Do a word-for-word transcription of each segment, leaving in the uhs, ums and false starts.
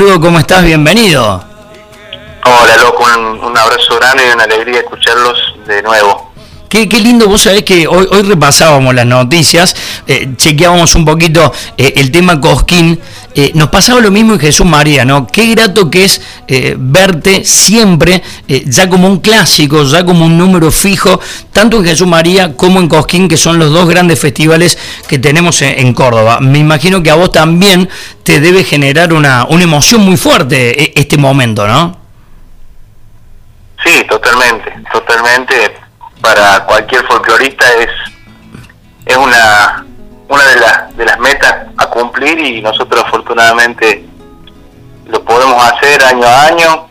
saludo, ¿cómo estás? Bienvenido. Hola, loco, un, un abrazo grande y una alegría escucharlos de nuevo. Qué, qué lindo, vos sabés que hoy, hoy repasábamos las noticias, eh, chequeábamos un poquito eh, el tema Cosquín, eh, nos pasaba lo mismo en Jesús María, ¿no? Qué grato que es eh, verte siempre, eh, ya como un clásico, ya como un número fijo, tanto en Jesús María como en Cosquín, que son los dos grandes festivales que tenemos en, en Córdoba. Me imagino que a vos también te debe generar una, una emoción muy fuerte este momento, ¿no? Sí, totalmente, totalmente. Para cualquier folclorista es es una una de las de las metas a cumplir, y nosotros afortunadamente lo podemos hacer año a año.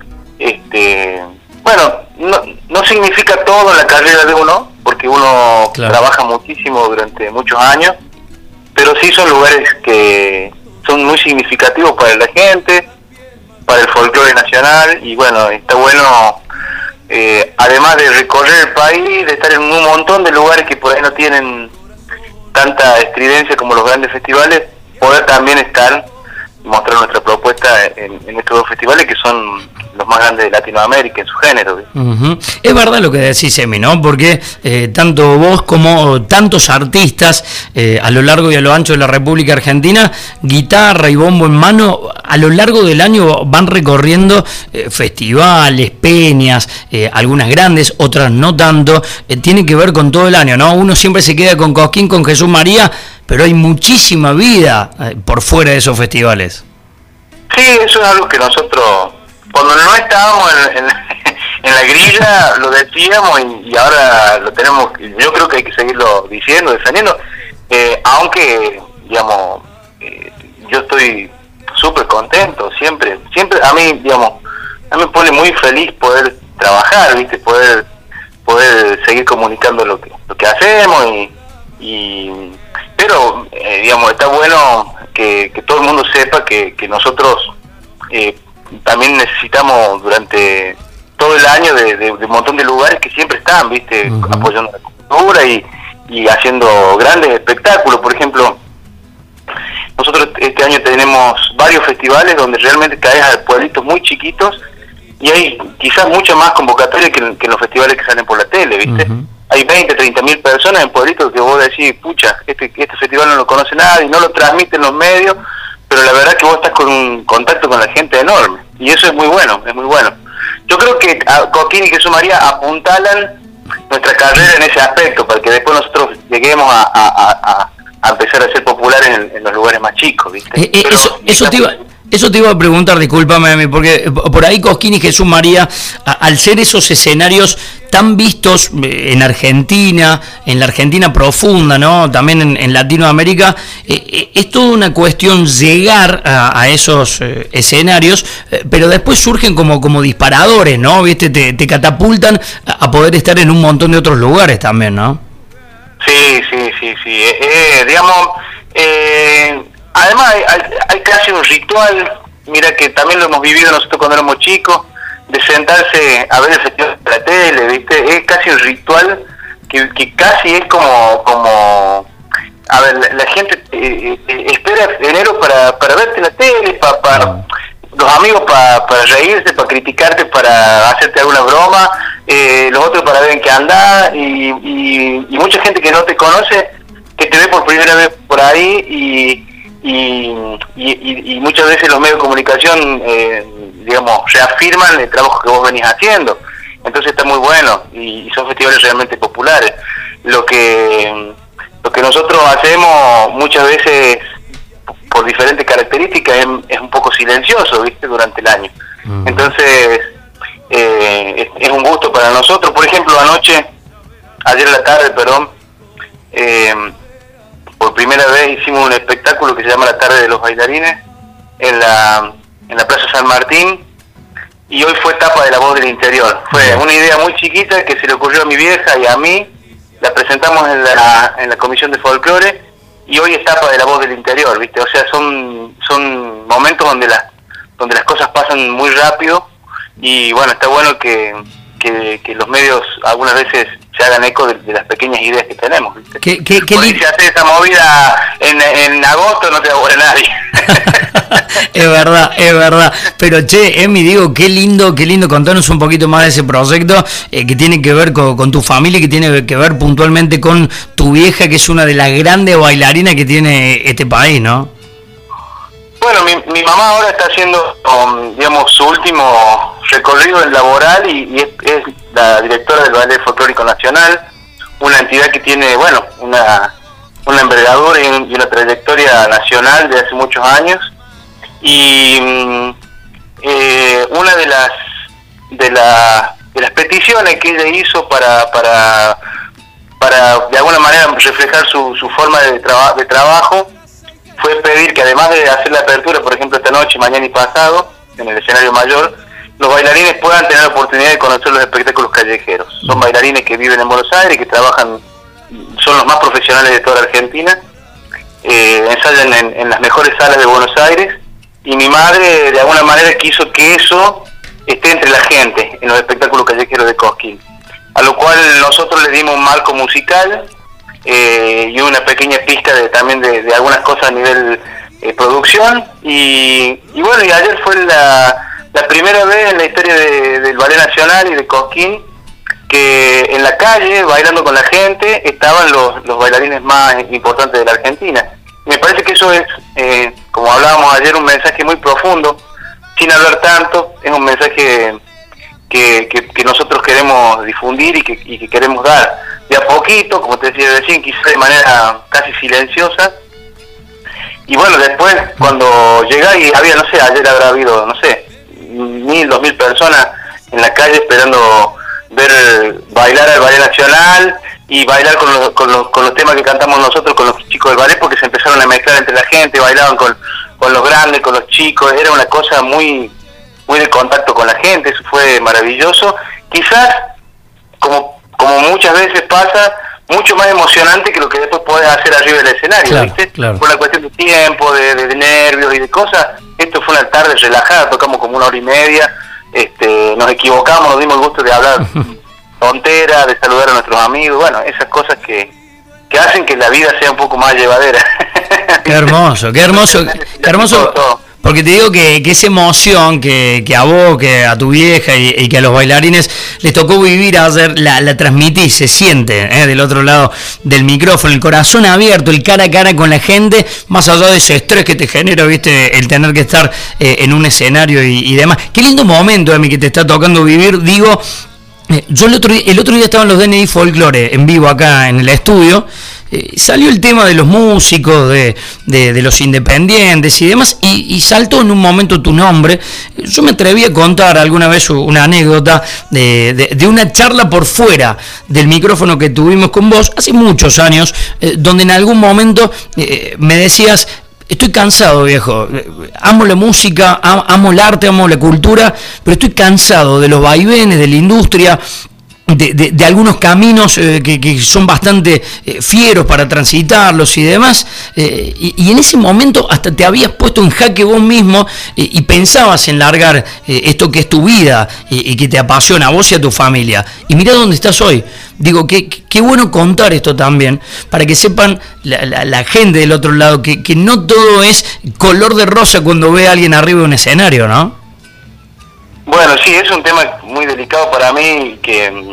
Este, bueno, no, no significa todo en la carrera de uno, porque uno claro. trabaja muchísimo durante muchos años, pero sí son lugares que son muy significativos para la gente, para el folclore nacional, y bueno, está bueno. Eh, además de recorrer el país, de estar en un montón de lugares que por ahí no tienen tanta estridencia como los grandes festivales, poder también estar y mostrar nuestra propuesta en, en estos dos festivales que son los más grandes de Latinoamérica en su género. Uh-huh. Es verdad lo que decís, Emi, ¿no? Porque eh, tanto vos como tantos artistas eh, a lo largo y a lo ancho de la República Argentina, guitarra y bombo en mano, a lo largo del año van recorriendo eh, festivales, peñas, eh, algunas grandes, otras no tanto. Eh, tiene que ver con todo el año, ¿no? Uno siempre se queda con Cosquín, con Jesús María, pero hay muchísima vida eh, por fuera de esos festivales. Sí, eso es algo que nosotros, cuando no estábamos en, en, en la grilla, lo decíamos, y, y ahora lo tenemos. Yo creo que hay que seguirlo diciendo, defendiendo, eh, aunque, digamos, eh, yo estoy súper contento, siempre, siempre, a mí, digamos, a mí me pone muy feliz poder trabajar, ¿viste? Poder poder seguir comunicando lo que lo que hacemos, y, y pero, eh, digamos, está bueno que, que todo el mundo sepa que, que nosotros eh, también necesitamos durante todo el año de, de, de un montón de lugares que siempre están, ¿viste? Uh-huh. Apoyando la cultura y, y haciendo grandes espectáculos. Por ejemplo, nosotros este año tenemos varios festivales donde realmente caes a pueblitos muy chiquitos, y hay quizás mucha más convocatoria que, que en los festivales que salen por la tele, ¿viste? Uh-huh. Hay veinte, treinta mil personas en pueblitos que vos decís, pucha, este, este festival no lo conoce nadie, no lo transmiten los medios, pero la verdad que vos estás con un contacto con la gente enorme, y eso es muy bueno, es muy bueno. Yo creo que a Cosquín y Jesús María apuntalan nuestra carrera en ese aspecto, para que después nosotros lleguemos a, a, a, a empezar a ser populares en, en los lugares más chicos, ¿viste? Eh, eh, pero, eso, eso te iba... Eso te iba a preguntar, discúlpame, porque por ahí Cosquín y Jesús María, a, al ser esos escenarios tan vistos en Argentina, en la Argentina profunda, ¿no? También en, en Latinoamérica, eh, es toda una cuestión llegar a, a esos eh, escenarios, eh, pero después surgen como, como disparadores, ¿no? ¿Viste? Te, te catapultan a, a poder estar en un montón de otros lugares también, ¿no? Sí, sí, sí, sí. Eh, eh, digamos... Eh... Además hay, hay, hay casi un ritual, mira que también lo hemos vivido nosotros cuando éramos chicos, de sentarse a ver el festival de la tele, ¿viste? Es casi un ritual que, que casi es como, como a ver, la, la gente eh, eh, espera enero para, para verte en la tele, para, para los amigos para, para reírse, para criticarte, para hacerte alguna broma, eh, los otros para ver en qué andás, y, y, y mucha gente que no te conoce, que te ve por primera vez por ahí, y Y, y, y muchas veces los medios de comunicación, eh, digamos, reafirman el trabajo que vos venís haciendo. Entonces está muy bueno, y, y son festivales realmente populares. Lo que lo que nosotros hacemos muchas veces, por diferentes características, es, es un poco silencioso, ¿viste? Durante el año. Uh-huh. Entonces eh, es, es un gusto para nosotros. Por ejemplo, anoche, ayer a la tarde, perdón, eh, por primera vez hicimos un espectáculo que se llama La Tarde de los Bailarines en la en la Plaza San Martín, y hoy fue tapa de La Voz del Interior. Fue una idea muy chiquita que se le ocurrió a mi vieja y a mí, la presentamos en la en la Comisión de Folclore, y hoy es tapa de La Voz del Interior, ¿viste? O sea, son son momentos donde las donde las cosas pasan muy rápido, y bueno, está bueno que que, que los medios algunas veces se hagan eco de, de las pequeñas ideas que tenemos, ¿viste? ¿Qué, qué, qué Porque si haces esa movida en, en agosto no te va a volver nadie. Es verdad, es verdad. Pero che, Emi, digo, qué lindo, qué lindo contarnos un poquito más de ese proyecto eh, que tiene que ver con, con tu familia, que tiene que ver puntualmente con tu vieja, que es una de las grandes bailarinas que tiene este país, ¿no? Bueno, mi, mi mamá ahora está haciendo, um, digamos, su último recorrido laboral y, y es, es la directora del Ballet Folclórico Nacional, una entidad que tiene, bueno, una, una envergadura y, un, y una trayectoria nacional de hace muchos años. Y eh, una de las de, la, de las peticiones que ella hizo para para para de alguna manera reflejar su, su forma de, traba, de trabajo fue pedir que, además de hacer la apertura, por ejemplo, esta noche, mañana y pasado, en el escenario mayor, los bailarines puedan tener la oportunidad de conocer los espectáculos callejeros. Son bailarines que viven en Buenos Aires, que trabajan, son los más profesionales de toda la Argentina, eh, ensayan en, en las mejores salas de Buenos Aires, y mi madre de alguna manera quiso que eso esté entre la gente en los espectáculos callejeros de Cosquín, a lo cual nosotros le dimos un marco musical eh, y una pequeña pista de, también de, de algunas cosas a nivel eh, producción, y, y bueno, y ayer fue la, la primera vez en la historia de, del Ballet Nacional y de Cosquín que en la calle, bailando con la gente, estaban los, los bailarines más importantes de la Argentina. Me parece que eso es, eh, como hablábamos ayer, un mensaje muy profundo, sin hablar tanto, es un mensaje que, que, que nosotros queremos difundir y que, y que queremos dar de a poquito, como te decía recién, quizás de manera casi silenciosa. Y bueno, después cuando llega y había, no sé, ayer habrá habido, no sé, mil, dos mil personas en la calle esperando ver bailar al Ballet Nacional y bailar con los, con, los, con los temas que cantamos nosotros con los chicos del ballet, porque se empezaron a mezclar entre la gente, bailaban con, con los grandes, con los chicos, era una cosa muy muy de contacto con la gente, eso fue maravilloso, quizás como como muchas veces pasa, mucho más emocionante que lo que después podés hacer arriba del escenario, claro, ¿viste? Claro. Por la cuestión de tiempo, de, de, de nervios y de cosas. Esto fue una tarde relajada, tocamos como una hora y media, este, nos equivocamos, nos dimos el gusto de hablar tontera, de saludar a nuestros amigos, bueno, esas cosas que, que hacen que la vida sea un poco más llevadera. Qué hermoso, qué hermoso, qué hermoso, porque te digo que, que esa emoción que, que a vos, que a tu vieja y, y que a los bailarines les tocó vivir ayer, la, la transmitís, se siente ¿eh? del otro lado del micrófono, el corazón abierto, el cara a cara con la gente, más allá de ese estrés que te genera, viste, el tener que estar eh, en un escenario y, y demás. Qué lindo momento, Emi, que te está tocando vivir, digo. Yo el otro, día, el otro día estaban los D N I Folklore en vivo acá en el estudio, eh, salió el tema de los músicos, de, de, de los independientes y demás, y, y saltó en un momento tu nombre. Yo me atreví a contar alguna vez una anécdota de, de, de una charla por fuera del micrófono que tuvimos con vos hace muchos años, eh, donde en algún momento eh, me decías: estoy cansado, viejo, amo la música, amo el arte, amo la cultura, pero estoy cansado de los vaivenes de la industria, de, de, de algunos caminos eh, que, que son bastante eh, fieros para transitarlos y demás, eh, y, y en ese momento hasta te habías puesto en jaque vos mismo eh, y pensabas en largar eh, esto que es tu vida y, y que te apasiona a vos y a tu familia, y mirá dónde estás hoy. Digo, qué, qué bueno contar esto también, para que sepan la, la, la gente del otro lado, que, que no todo es color de rosa cuando ve a alguien arriba de un escenario, ¿no? Bueno, sí, es un tema muy delicado para mí, que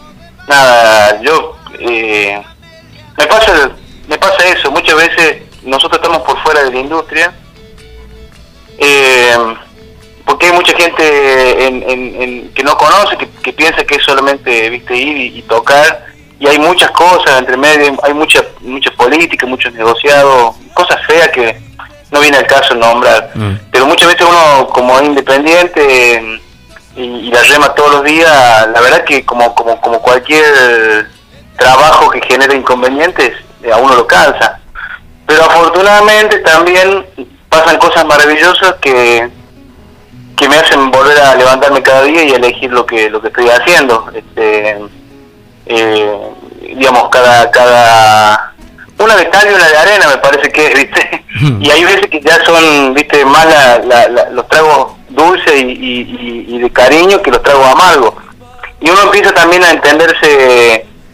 nada, yo eh, me pasa me pasa eso, muchas veces nosotros estamos por fuera de la industria, eh, porque hay mucha gente en, en, en, que no conoce, que, que piensa que es solamente, viste, ir y, y tocar, y hay muchas cosas entre medio, hay mucha mucha política, muchos negociados, cosas feas que no viene al caso nombrar, mm. pero muchas veces uno como independiente y, y la rema todos los días, la verdad que como como como cualquier trabajo que genera inconvenientes, a uno lo cansa, pero afortunadamente también pasan cosas maravillosas que que me hacen volver a levantarme cada día y elegir lo que lo que estoy haciendo, este eh, digamos, cada cada una de cal y una de arena, me parece que, viste, y hay veces que ya son, viste, más la, la, la, los tragos dulces y, y, y de cariño que los tragos amargos, y uno empieza también a entenderse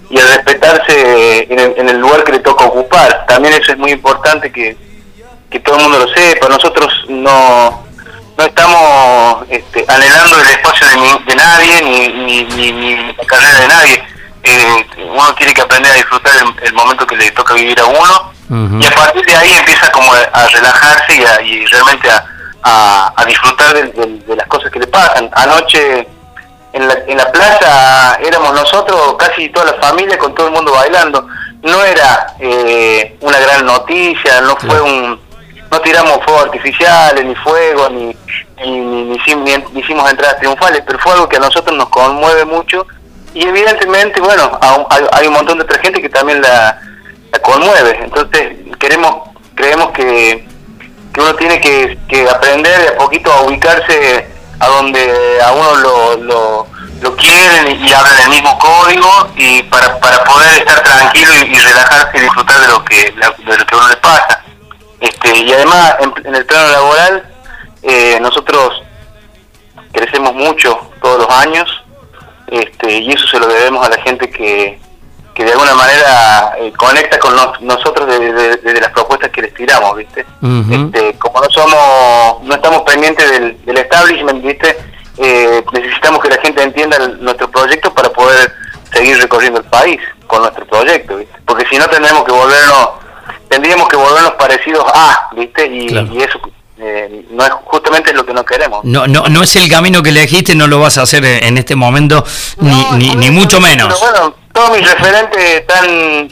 y a respetarse en el, en el lugar que le toca ocupar. También eso es muy importante que, que todo el mundo lo sepa. Nosotros no, no estamos este, anhelando el espacio de, ni, de nadie, ni, ni, ni, ni la carrera de nadie. Eh, uno tiene que aprender a disfrutar el, el momento que le toca vivir a uno, uh-huh. y a partir de ahí empieza como a, a relajarse y, a, y realmente a, a, a disfrutar de, de, de las cosas que le pasan. Anoche en la, en la plaza éramos nosotros, casi toda la familia, con todo el mundo bailando. No era eh, una gran noticia, no fue un, no tiramos fuegos artificiales, ni fuego, ni, ni, ni, ni, ni, ni hicimos entradas triunfales, pero fue algo que a nosotros nos conmueve mucho. Y evidentemente, bueno, hay, hay un montón de otra gente que también la, la conmueve. Entonces, queremos, creemos que, que uno tiene que, que aprender de a poquito a ubicarse a donde a uno lo, lo, lo quieren y hablan el mismo código, y para, para poder estar tranquilo y, y relajarse y disfrutar de lo que de lo que a uno le pasa. Este, y además, en, en el plano laboral, eh, nosotros crecemos mucho todos los años. Este, y eso se lo debemos a la gente que, que de alguna manera eh, conecta con nos, nosotros desde de, de, de las propuestas que les tiramos, ¿viste? Uh-huh. Este, como no somos, no estamos pendientes del, del establishment, ¿viste? Eh, necesitamos que la gente entienda el, nuestro proyecto para poder seguir recorriendo el país con nuestro proyecto, ¿viste? Porque si no tendríamos que volvernos, tendríamos que volvernos parecidos a, ¿viste? Y, claro. y eso Eh, no es justamente lo que no queremos. No, no, no es el camino que elegiste, no lo vas a hacer en este momento, ni, no, ni, ni mucho menos. Pero bueno, todos mis referentes están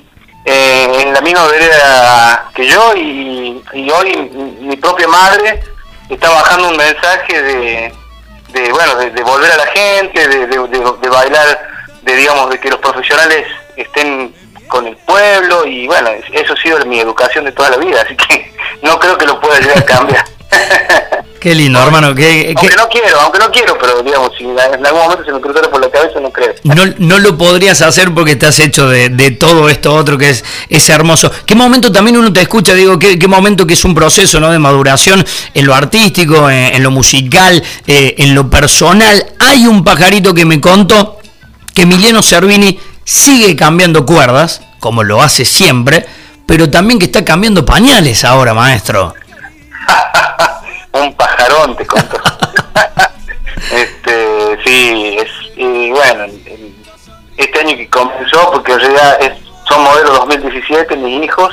eh, en la misma vereda que yo, y, y hoy mi propia madre está bajando un mensaje de, de bueno, de, de volver a la gente, de, de, de, de bailar, de digamos, de que los profesionales estén con el pueblo, y bueno, eso ha sido mi educación de toda la vida, así que no creo que lo pueda llegar a cambiar. Qué lindo, hermano. Que, aunque que... no quiero, aunque no quiero, pero digamos, si en algún momento se me cruzara por la cabeza, no creo. No, no lo podrías hacer porque estás hecho de, de todo esto otro que es, es hermoso. ¿Qué momento también uno te escucha? Digo, ¿qué, qué momento que es un proceso, ¿no?, de maduración en lo artístico, en, en lo musical, eh, en lo personal? Hay un pajarito que me contó que Emiliano Cervini sigue cambiando cuerdas, como lo hace siempre, pero también que está cambiando pañales ahora, maestro. Un pajarón, te conto. este, sí, es, y bueno, este año que comenzó, porque en realidad es, son modelo dos mil diecisiete, mis hijos,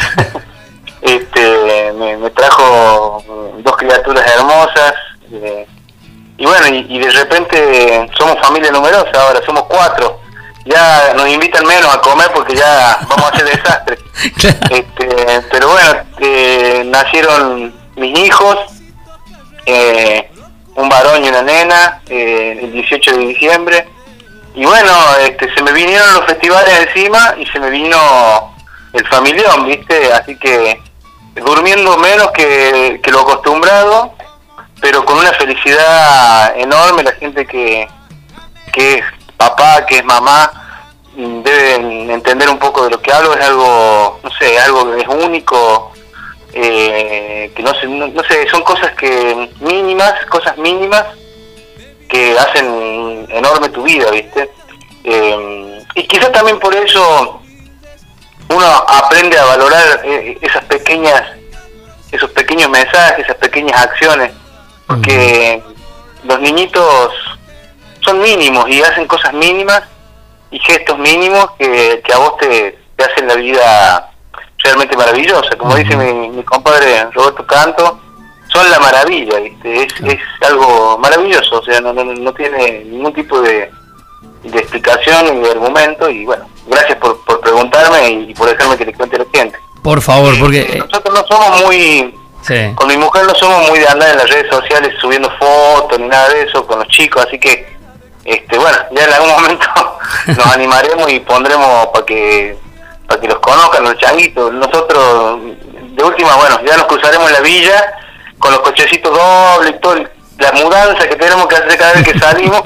este, me, me trajo dos criaturas hermosas, eh, y bueno, y, y de repente somos familia numerosa ahora, somos cuatro. Ya nos invitan menos a comer porque ya vamos a hacer desastre. este, pero bueno, eh, nacieron mis hijos, eh, un varón y una nena, eh, el dieciocho de diciembre, y bueno, este, se me vinieron los festivales encima y se me vino el familión, ¿viste? Así que durmiendo menos que, que lo acostumbrado, pero con una felicidad enorme. La gente que, que es papá, que es mamá, deben entender un poco de lo que hablo. Es algo, no sé, algo que es único, eh, que no sé, no, no sé, son cosas que mínimas, cosas mínimas que hacen enorme tu vida, ¿viste? Eh, y quizás también por eso uno aprende a valorar eh, esas pequeñas, esos pequeños mensajes, esas pequeñas acciones, porque uh-huh. los niñitos son mínimos y hacen cosas mínimas y gestos mínimos que, que a vos te, te hacen la vida realmente maravillosa. Como uh-huh. dice mi, mi compadre Roberto Canto, son la maravilla, ¿viste? Es, uh-huh. es algo maravilloso, o sea, no, no, no tiene ningún tipo de, de explicación ni de argumento. Y bueno, gracias por, por preguntarme y por dejarme que le cuente a la gente. Por favor, porque... Eh, nosotros no somos muy... Sí. Con mi mujer no somos muy de andar en las redes sociales subiendo fotos ni nada de eso con los chicos, así que este bueno, ya en algún momento nos animaremos y pondremos para que para que los conozcan los changuitos. Nosotros de última, bueno, ya nos cruzaremos en la villa con los cochecitos dobles y todo, la mudanza que tenemos que hacer cada vez que salimos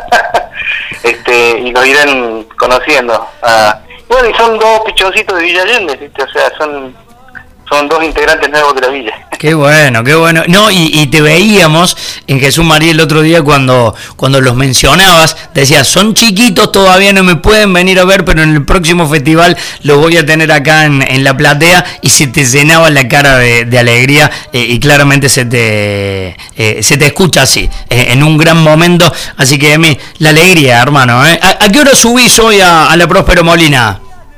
este y nos irán conociendo. Ah, bueno, y son dos pichoncitos de Villa Allende, ¿viste? O sea, son son dos integrantes nuevos de la villa. Qué bueno, qué bueno. No, y, y te veíamos en Jesús María el otro día cuando, cuando los mencionabas, decías, son chiquitos, todavía no me pueden venir a ver, pero en el próximo festival los voy a tener acá en, en la platea, y se te llenaba la cara de, de alegría, eh, y claramente se te eh, se te escucha así, eh, en un gran momento. Así que, Emi, la alegría, hermano. ¿eh? ¿A, ¿A qué hora subís hoy a, a la Próspero Molina?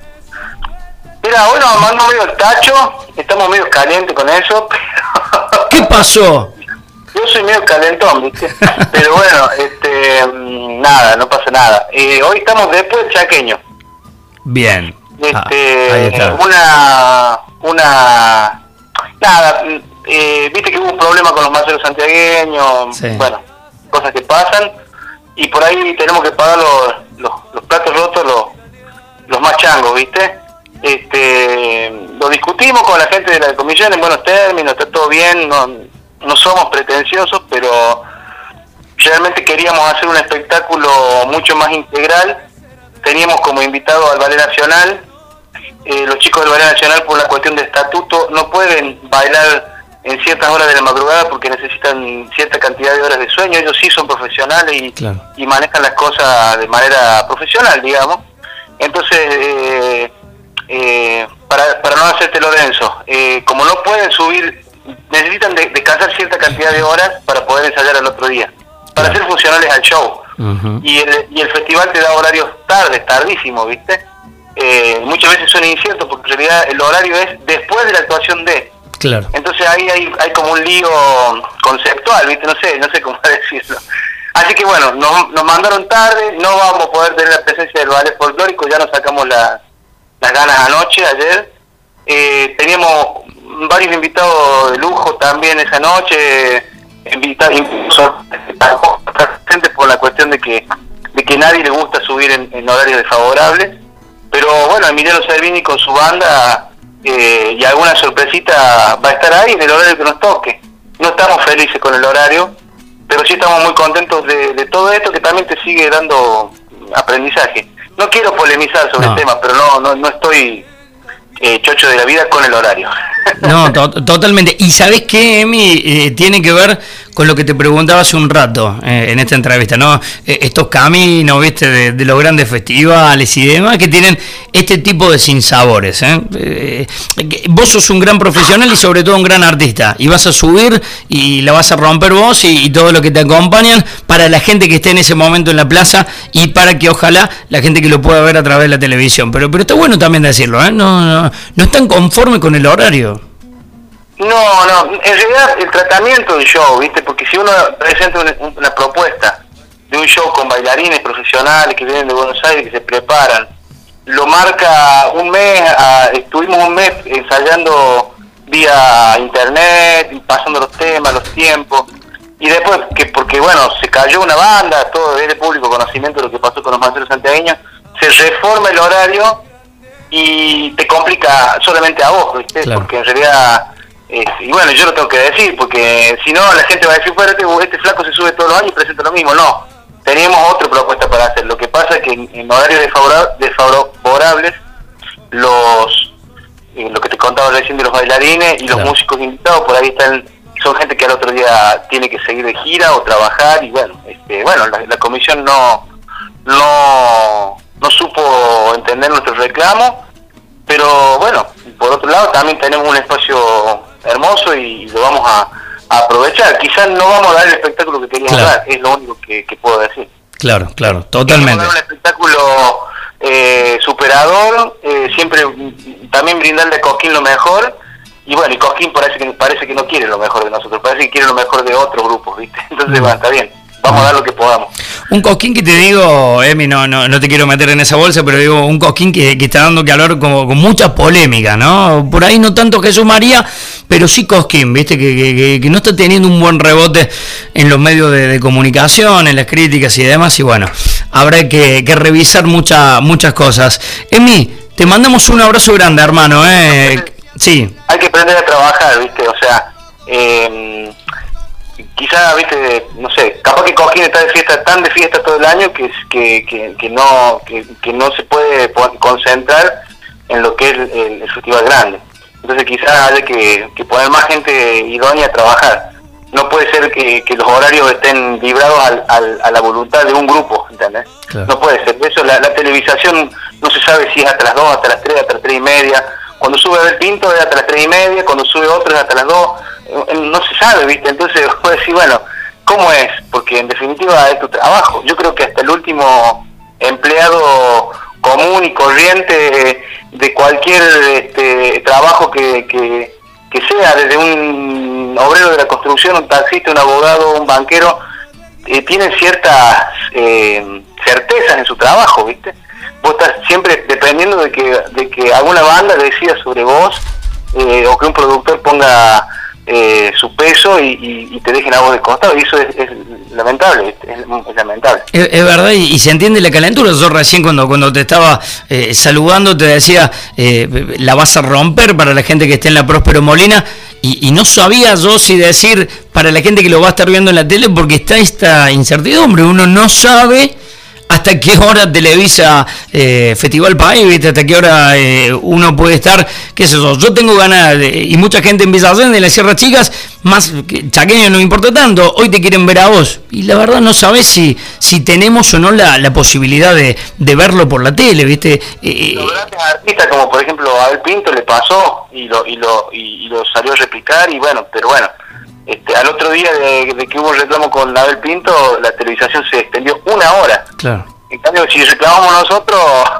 Mira, hoy nos mandó medio el tacho, estamos medio calientes con eso, pero... ¿Qué pasó? Yo soy medio calentón, ¿viste? Pero bueno, este, nada, no pasa nada. Eh, hoy estamos después del Chaqueño. Bien. Este, ah, ahí está. Una, una, nada, eh, viste que hubo un problema con los maceros santiagueños, sí. Bueno, cosas que pasan, y por ahí tenemos que pagar los, los, los platos rotos, los, los más changos, ¿viste? Este, lo discutimos con la gente de la comisión en buenos términos, está todo bien, no, no somos pretenciosos, pero realmente queríamos hacer un espectáculo mucho más integral. Teníamos como invitado al Ballet Nacional. Eh, los chicos del Ballet Nacional, por la cuestión de estatuto, no pueden bailar en ciertas horas de la madrugada porque necesitan cierta cantidad de horas de sueño. Ellos sí son profesionales y, claro. y manejan las cosas de manera profesional, digamos. Entonces, eh, eh, para, para no hacértelo denso, eh, como no pueden subir, necesitan de, descansar cierta cantidad de horas para poder ensayar al otro día, para claro. ser funcionales al show. Uh-huh. y, el, y el festival te da horarios tardes, tardísimos, ¿viste? Eh, muchas veces son inciertos porque en realidad el horario es después de la actuación de... Claro. Entonces ahí hay, hay como un lío conceptual, ¿viste? No sé, no sé cómo decirlo. Así que bueno, nos, nos mandaron tarde, no vamos a poder tener la presencia del ballet folclórico, ya nos sacamos la, las ganas anoche, ayer. Eh, teníamos varios invitados de lujo también esa noche, invitados incluso por la cuestión de que de que nadie le gusta subir en, en horarios desfavorables, pero bueno, Emiliano Servini con su banda eh, y alguna sorpresita va a estar ahí en el horario que nos toque. No estamos felices con el horario, pero sí estamos muy contentos de, de todo esto, que también te sigue dando aprendizaje. No quiero polemizar sobre no. el tema, pero no no, no estoy eh, chocho de la vida con el horario. No, to totalmente. ¿Y sabés qué, Emi? Eh, tiene que ver con lo que te preguntaba hace un rato eh, en esta entrevista, ¿no? Eh, estos caminos, ¿viste? De, de los grandes festivales y demás, que tienen este tipo de sinsabores, ¿eh? Eh, vos sos un gran profesional y sobre todo un gran artista, y vas a subir y la vas a romper vos y, y todo lo que te acompañan para la gente que esté en ese momento en la plaza y para que ojalá la gente que lo pueda ver a través de la televisión. Pero, pero está bueno también decirlo, ¿eh? No, no, no están conformes con el horario. No, no, en realidad el tratamiento del show, ¿viste? Porque si uno presenta una, una propuesta de un show con bailarines profesionales que vienen de Buenos Aires, que se preparan, lo marca un mes, a, estuvimos un mes ensayando vía internet, pasando los temas, los tiempos, y después, que porque bueno, se cayó una banda, todo es de público conocimiento de lo que pasó con los maceros santiagueños, se reforma el horario y te complica solamente a vos, ¿viste? Claro. Porque en realidad... Eh, y bueno, yo lo tengo que decir, porque si no la gente va a decir, bueno, este, este flaco se sube todos los años y presenta lo mismo. No, teníamos otra propuesta para hacer. Lo que pasa es que en, en horarios desfavorables, los eh, lo que te contaba recién de los bailarines y los claro. músicos invitados, por ahí están, son gente que al otro día tiene que seguir de gira o trabajar, y bueno, este, bueno la, la comisión no, no, no supo entender nuestro reclamo, pero bueno, por otro lado también tenemos un espacio hermoso y lo vamos a, a aprovechar. Quizás no vamos a dar el espectáculo que queríamos claro. dar, es lo único que, que puedo decir. Claro, claro, totalmente. Dar un espectáculo eh, superador, eh, siempre también brindarle a Cosquín lo mejor, y bueno, y Cosquín parece que parece que no quiere lo mejor de nosotros, parece que quiere lo mejor de otros grupos, ¿viste? Entonces, bueno, está bien. Vamos a dar lo que podamos. Un Cosquín que te digo, Emi, no, no, no te quiero meter en esa bolsa, pero digo, un Cosquín que, que está dando calor como, con mucha polémica, ¿no? Por ahí no tanto Jesús María, pero sí Cosquín, ¿viste? Que, que, que no está teniendo un buen rebote en los medios de, de comunicación, en las críticas y demás, y bueno, habrá que, que revisar mucha, muchas cosas. Emi, te mandamos un abrazo grande, hermano, ¿eh? Sí. Hay que aprender a trabajar, ¿viste? O sea, eh... quizá, viste, no sé, capaz que Cosquín está de fiesta, tan de fiesta todo el año que que, que, que no que, que no se puede concentrar en lo que es el, el, el festival grande. Entonces quizás haya que, que poner más gente idónea a trabajar. No puede ser que, que los horarios estén librados al, al, a la voluntad de un grupo, ¿entendés? Claro. No puede ser. De eso la, la televisación no se sabe si es hasta las dos, hasta las tres, hasta las tres y media. Cuando sube Abel Pinto es hasta las tres y media, cuando sube otro es hasta las dos. No se sabe, ¿viste? Entonces puede decir, bueno, ¿cómo es? Porque en definitiva es tu trabajo. Yo creo que hasta el último empleado común y corriente de cualquier este, trabajo que, que, que sea, desde un obrero de la construcción, un taxista, un abogado, un banquero, eh, tienen ciertas eh, certezas en su trabajo, ¿viste? Vos estás siempre dependiendo de que, de que alguna banda decida sobre vos, eh, o que un productor ponga eh, su peso y, y, y te dejen a vos de costado, y eso es, es lamentable, es, es lamentable. Es, es verdad, y, y se entiende la calentura. Yo recién cuando, cuando te estaba eh, saludando te decía, eh, la vas a romper para la gente que esté en la Próspero Molina, y, y no sabía yo si decir para la gente que lo va a estar viendo en la tele, porque está esta incertidumbre, uno no sabe hasta qué hora televisa eh, Festival País, ¿viste? Hasta qué hora eh, uno puede estar, qué sé yo. Yo tengo ganas, de, y mucha gente en Villa Allende, en las Sierras Chicas, más que chaqueño no importa tanto, hoy te quieren ver a vos, y la verdad no sabés si si tenemos o no la, la posibilidad de, de verlo por la tele, ¿viste? Eh, los grandes artistas, como por ejemplo a Abel Pinto, le pasó, y lo, y lo, y, y lo salió a replicar, y bueno, pero bueno, Este, al otro día de, de que hubo un reclamo con Abel Pinto, la televisación se extendió una hora. Claro. En cambio, si reclamamos nosotros,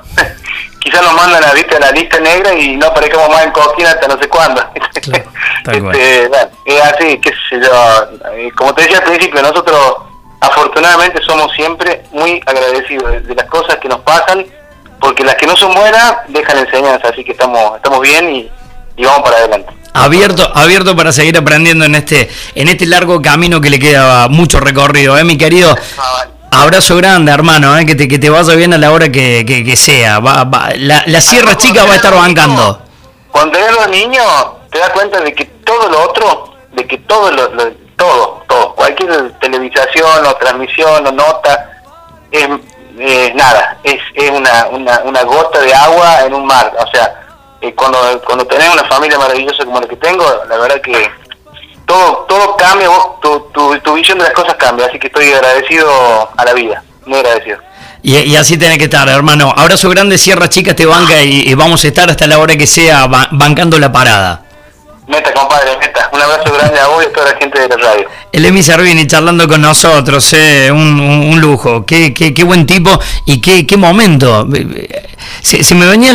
quizás nos mandan a, ¿viste? a la lista negra y no aparezcamos más en Cosquín hasta no sé cuándo. Claro, este, bueno, es así, qué sé yo. Como te decía al principio, nosotros afortunadamente somos siempre muy agradecidos de, de las cosas que nos pasan, porque las que no son buenas dejan enseñanza, así que estamos estamos bien y, y vamos para adelante. Abierto, abierto para seguir aprendiendo en este en este largo camino que le queda mucho recorrido, ¿eh, mi querido? Abrazo grande, hermano, ¿eh? que, te, que te vaya bien a la hora que, que, que sea. Va, va, la, la Sierra Chica va a estar bancando. Cuando eres los niños, te das cuenta de que todo lo otro, de que todo, lo, lo, todo, todo, cualquier televisación o transmisión o nota, es, es nada, es, es una, una, una gota de agua en un mar, o sea, Cuando, cuando tenés una familia maravillosa como la que tengo, la verdad que todo todo cambia, vos, tu, tu, tu visión de las cosas cambia, así que estoy agradecido a la vida, muy agradecido. Y, y así tenés que estar, hermano. Abrazo grande, Sierra Chica te banca y, y vamos a estar hasta la hora que sea ba bancando la parada. Meta, compadre, meta. Un abrazo grande a vos y a toda la gente de la radio. El Emi Servini charlando con nosotros, eh, un, un, un lujo. Qué, qué, qué buen tipo y qué, qué momento. Se, se me venía